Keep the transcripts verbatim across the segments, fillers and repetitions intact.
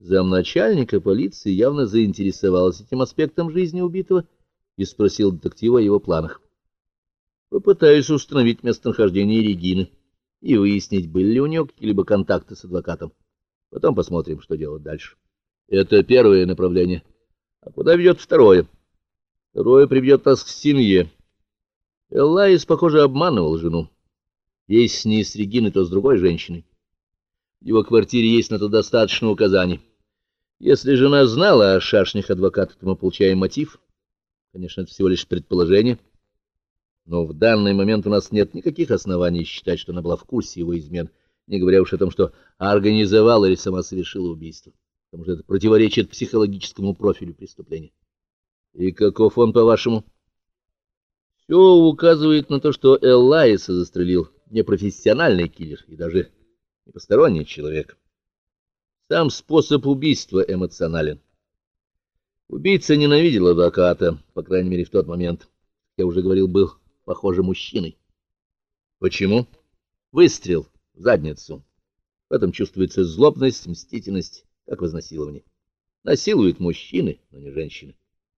Замначальника полиции явно заинтересовалась этим аспектом жизни убитого и спросил детектива о его планах. Попытаюсь установить местонахождение Регины и выяснить, были ли у нее какие-либо контакты с адвокатом. Потом посмотрим, что делать дальше. Это первое направление. А куда ведет второе? Второе приведет нас к семье. Эллаис, похоже, обманывал жену. Есть с ней с Региной, то с другой женщиной. В его квартире есть на то достаточно указаний. Если жена знала о шашнях адвоката, то мы получаем мотив. Конечно, это всего лишь предположение. Но в данный момент у нас нет никаких оснований считать, что она была в курсе его измен, не говоря уж о том, что организовала или сама совершила убийство, потому что это противоречит психологическому профилю преступления. И каков он, по-вашему? Все указывает на то, что Эллаиса застрелил не профессиональный киллер и даже не посторонний человек. Сам способ убийства эмоционален. Убийца ненавидел адвоката, по крайней мере, в тот момент. Я уже говорил, был, похоже, мужчиной. Почему? Выстрел в задницу. В этом чувствуется злобность, мстительность, как в изнасиловании. Насилуют мужчины, но не женщины.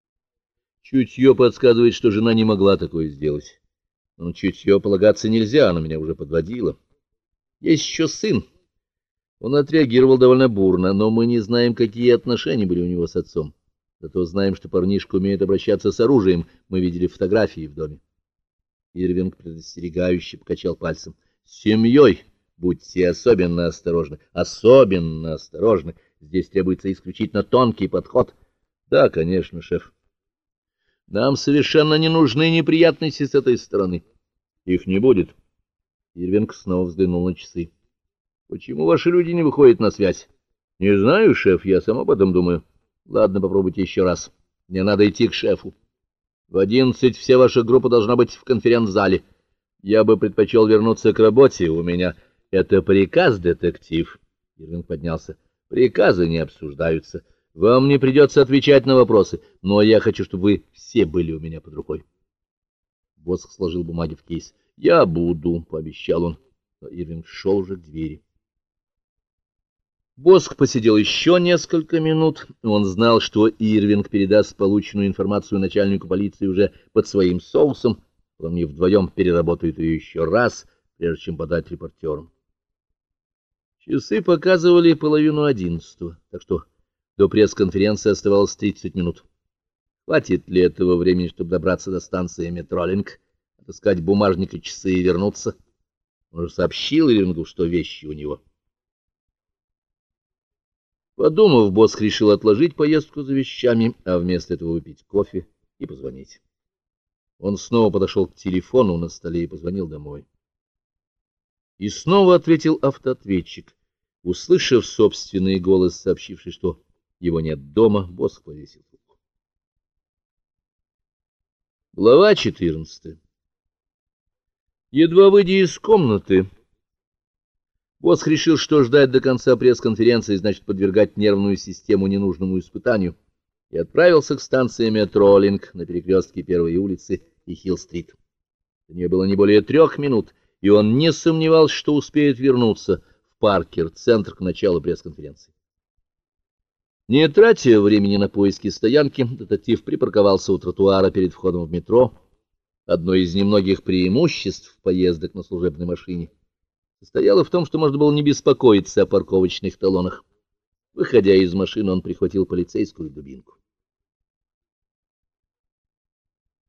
Чутье подсказывает, что жена не могла такое сделать. Но на чутье полагаться нельзя, она меня уже подводила. Есть еще сын. Он отреагировал довольно бурно, но мы не знаем, какие отношения были у него с отцом. Зато знаем, что парнишка умеет обращаться с оружием. Мы видели фотографии в доме. Ирвинг предостерегающе покачал пальцем. С семьей будьте особенно осторожны. Особенно осторожны. Здесь требуется исключительно тонкий подход. Да, конечно, шеф. Нам совершенно не нужны неприятности с этой стороны. Их не будет. Ирвинг снова взглянул на часы. Почему ваши люди не выходят на связь? Не знаю, шеф, я сам об этом думаю. Ладно, попробуйте еще раз. Мне надо идти к шефу. В одиннадцать вся ваша группа должна быть в конференц-зале. Я бы предпочел вернуться к работе. У меня это приказ, детектив. Ирвинг поднялся. Приказы не обсуждаются. Вам не придется отвечать на вопросы, но я хочу, чтобы вы все были у меня под рукой. Босх сложил бумаги в кейс. Я буду, пообещал он. Но Ирвинг шел уже к двери. Босх посидел еще несколько минут. Он знал, что Ирвинг передаст полученную информацию начальнику полиции уже под своим соусом. Они вдвоем переработают ее еще раз, прежде чем подать репортерам. Часы показывали половину одиннадцатого, так что до пресс-конференции оставалось тридцать минут. Хватит ли этого времени, чтобы добраться до станции Метролинк, отыскать бумажник и часы и вернуться? Он уже сообщил Ирвингу, что вещи у него. Подумав, Босх решил отложить поездку за вещами, а вместо этого выпить кофе и позвонить. Он снова подошел к телефону на столе и позвонил домой. И снова ответил автоответчик. Услышав собственный голос, сообщивший, что его нет дома, Босх повесил трубку. Глава четырнадцатая. Едва выйдя из комнаты, Босх решил, что ждать до конца пресс-конференции значит подвергать нервную систему ненужному испытанию, и отправился к станции Метролинк на перекрестке Первой улицы и Хилл-стрит. До нее было не более трех минут, и он не сомневался, что успеет вернуться в Паркер-центр к началу пресс-конференции. Не тратя времени на поиски стоянки, детектив припарковался у тротуара перед входом в метро. Одно из немногих преимуществ поездок на служебной машине состояло в том, что можно было не беспокоиться о парковочных талонах. Выходя из машины, он прихватил полицейскую дубинку.